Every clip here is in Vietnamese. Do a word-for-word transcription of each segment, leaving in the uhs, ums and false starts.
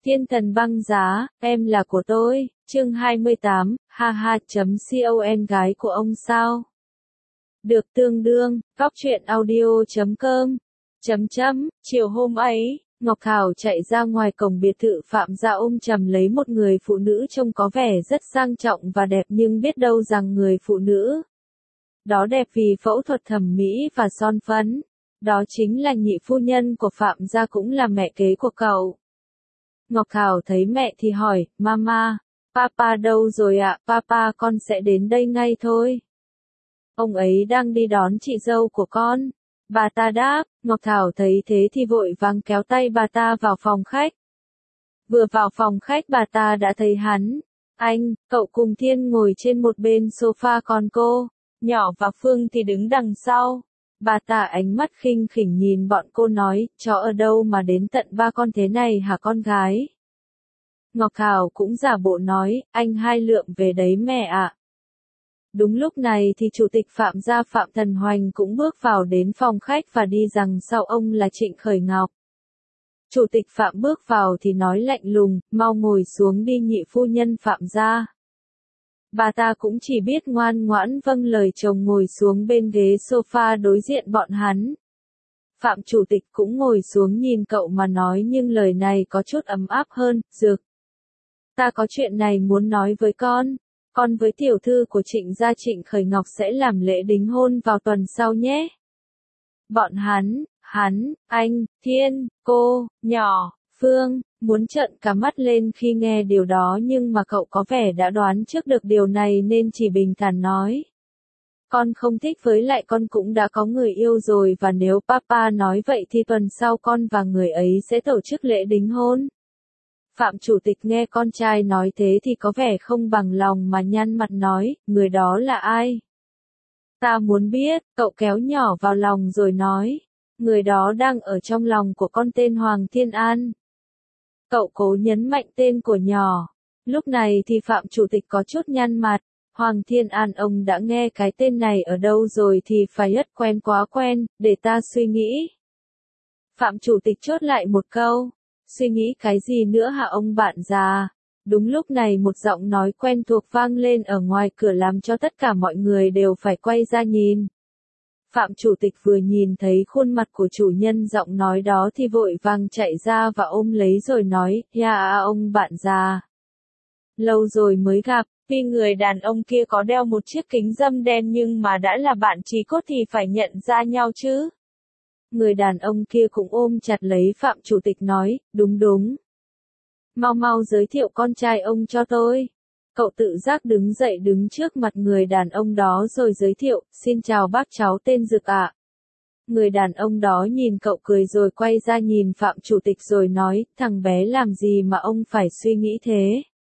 Thiên thần băng giá, em là của tôi, chương hai mươi tám, ha ha chấm con gái của ông sao? Được tương đương, góc truyện audio chấm com, chấm chấm, chiều hôm ấy, Ngọc Thảo chạy ra ngoài cổng biệt thự Phạm gia ôm chầm lấy một người phụ nữ trông có vẻ rất sang trọng và đẹp nhưng biết đâu rằng người phụ nữ đó đẹp vì phẫu thuật thẩm mỹ và son phấn. Đó chính là nhị phu nhân của Phạm gia cũng là mẹ kế của cậu. Ngọc Thảo thấy mẹ thì hỏi, Mama, Papa đâu rồi ạ? Papa con sẽ đến đây ngay thôi. Ông ấy đang đi đón chị dâu của con. Bà ta đáp, Ngọc Thảo thấy thế thì vội vàng kéo tay bà ta vào phòng khách. Vừa vào phòng khách bà ta đã thấy hắn. Anh, cậu cùng Thiên ngồi trên một bên sofa còn cô, Nhỏ và Phương thì đứng đằng sau. Bà ta ánh mắt khinh khỉnh nhìn bọn cô nói, chó ở đâu mà đến tận ba con thế này hả con gái? Ngọc Thảo cũng giả bộ nói, anh hai lượng về đấy mẹ ạ. Đúng lúc này thì chủ tịch Phạm gia Phạm Thần Hoành cũng bước vào đến phòng khách và đi rằng sau ông là Trịnh Khởi Ngọc. Chủ tịch Phạm bước vào thì nói lạnh lùng, mau ngồi xuống đi nhị phu nhân Phạm gia. Bà ta cũng chỉ biết ngoan ngoãn vâng lời chồng ngồi xuống bên ghế sofa đối diện bọn hắn. Phạm chủ tịch cũng ngồi xuống nhìn cậu mà nói nhưng lời này có chút ấm áp hơn, Dược. Ta có chuyện này muốn nói với con. Con với tiểu thư của Trịnh gia Trịnh Khởi Ngọc sẽ làm lễ đính hôn vào tuần sau nhé. Bọn hắn, hắn, anh, Thiên, cô, Nhỏ, Phương, muốn trợn cả mắt lên khi nghe điều đó nhưng mà cậu có vẻ đã đoán trước được điều này nên chỉ bình thản nói. Con không thích với lại con cũng đã có người yêu rồi và nếu Papa nói vậy thì tuần sau con và người ấy sẽ tổ chức lễ đính hôn. Phạm chủ tịch nghe con trai nói thế thì có vẻ không bằng lòng mà nhăn mặt nói, người đó là ai? Ta muốn biết, cậu kéo Nhỏ vào lòng rồi nói, người đó đang ở trong lòng của con tên Hoàng Thiên An. Cậu cố nhấn mạnh tên của Nhỏ. Lúc này thì Phạm chủ tịch có chút nhăn mặt, Hoàng Thiên An ông đã nghe cái tên này ở đâu rồi thì phải rất quen quá quen, để ta suy nghĩ. Phạm chủ tịch chốt lại một câu. Suy nghĩ cái gì nữa hả ông bạn già? Đúng lúc này một giọng nói quen thuộc vang lên ở ngoài cửa làm cho tất cả mọi người đều phải quay ra nhìn. Phạm chủ tịch vừa nhìn thấy khuôn mặt của chủ nhân giọng nói đó thì vội vàng chạy ra và ôm lấy rồi nói, ya ông bạn già. Lâu rồi mới gặp, tuy người đàn ông kia có đeo một chiếc kính râm đen nhưng mà đã là bạn chí cốt thì phải nhận ra nhau chứ. Người đàn ông kia cũng ôm chặt lấy Phạm chủ tịch nói, đúng đúng. Mau mau giới thiệu con trai ông cho tôi. Cậu tự giác đứng dậy đứng trước mặt người đàn ông đó rồi giới thiệu, xin chào bác cháu tên Dực ạ. Người đàn ông đó nhìn cậu cười rồi quay ra nhìn Phạm chủ tịch rồi nói, thằng bé làm gì mà ông phải suy nghĩ thế?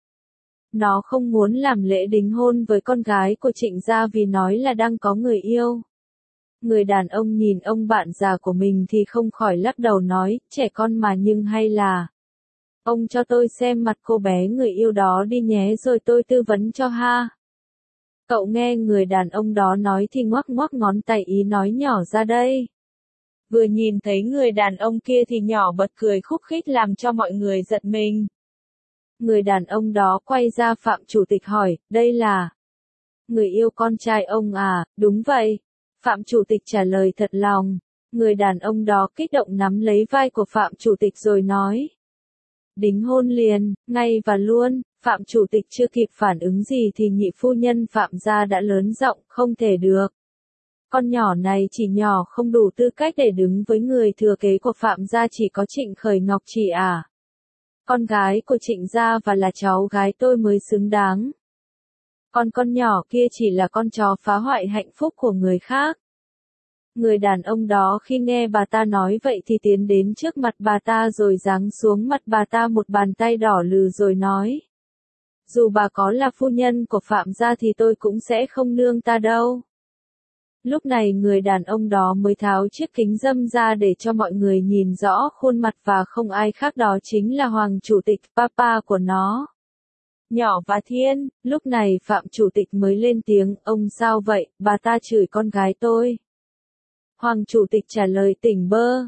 Nó không muốn làm lễ đính hôn với con gái của Trịnh gia vì nói là đang có người yêu. Người đàn ông nhìn ông bạn già của mình thì không khỏi lắc đầu nói, trẻ con mà nhưng hay là. Ông cho tôi xem mặt cô bé người yêu đó đi nhé rồi tôi tư vấn cho ha. Cậu nghe người đàn ông đó nói thì ngoắc ngoắc ngón tay ý nói Nhỏ ra đây. Vừa nhìn thấy người đàn ông kia thì Nhỏ bật cười khúc khích làm cho mọi người giật mình. Người đàn ông đó quay ra Phạm chủ tịch hỏi, đây là người yêu con trai ông à? Đúng vậy. Phạm chủ tịch trả lời thật lòng. Người đàn ông đó kích động nắm lấy vai của Phạm chủ tịch rồi nói. Đính hôn liền, ngay và luôn. Phạm chủ tịch chưa kịp phản ứng gì thì nhị phu nhân Phạm gia đã lớn giọng, không thể được. Con nhỏ này chỉ nhỏ không đủ tư cách để đứng với người thừa kế của Phạm gia chỉ có Trịnh Khởi Ngọc chị à. Con gái của Trịnh gia và là cháu gái tôi mới xứng đáng. Còn con nhỏ kia chỉ là con chó phá hoại hạnh phúc của người khác. Người đàn ông đó khi nghe bà ta nói vậy thì tiến đến trước mặt bà ta rồi giáng xuống mặt bà ta một bàn tay đỏ lừ rồi nói. Dù bà có là phu nhân của Phạm gia thì tôi cũng sẽ không nương ta đâu. Lúc này người đàn ông đó mới tháo chiếc kính râm ra để cho mọi người nhìn rõ khuôn mặt và không ai khác đó chính là Hoàng chủ tịch, papa của nó. Nhỏ và Thiên, lúc này Phạm chủ tịch mới lên tiếng, ông sao vậy, bà ta chửi con gái tôi. Hoàng chủ tịch trả lời tỉnh bơ.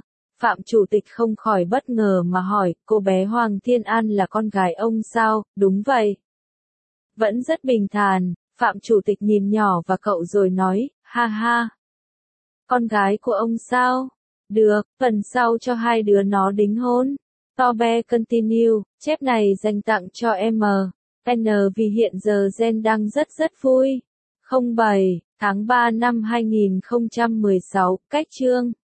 Phạm Chủ tịch không khỏi bất ngờ mà hỏi, cô bé Hoàng Thiên An là con gái ông sao? Đúng vậy. Vẫn rất bình thản, Phạm Chủ tịch nhìn nhỏ vào cậu rồi nói, ha ha. Con gái của ông sao? Được, phần sau cho hai đứa nó đính hôn. Tobe continue, chép này dành tặng cho M. N vì hiện giờ Gen đang rất rất vui. không bảy tháng ba năm hai nghìn không trăm mười sáu, cách chương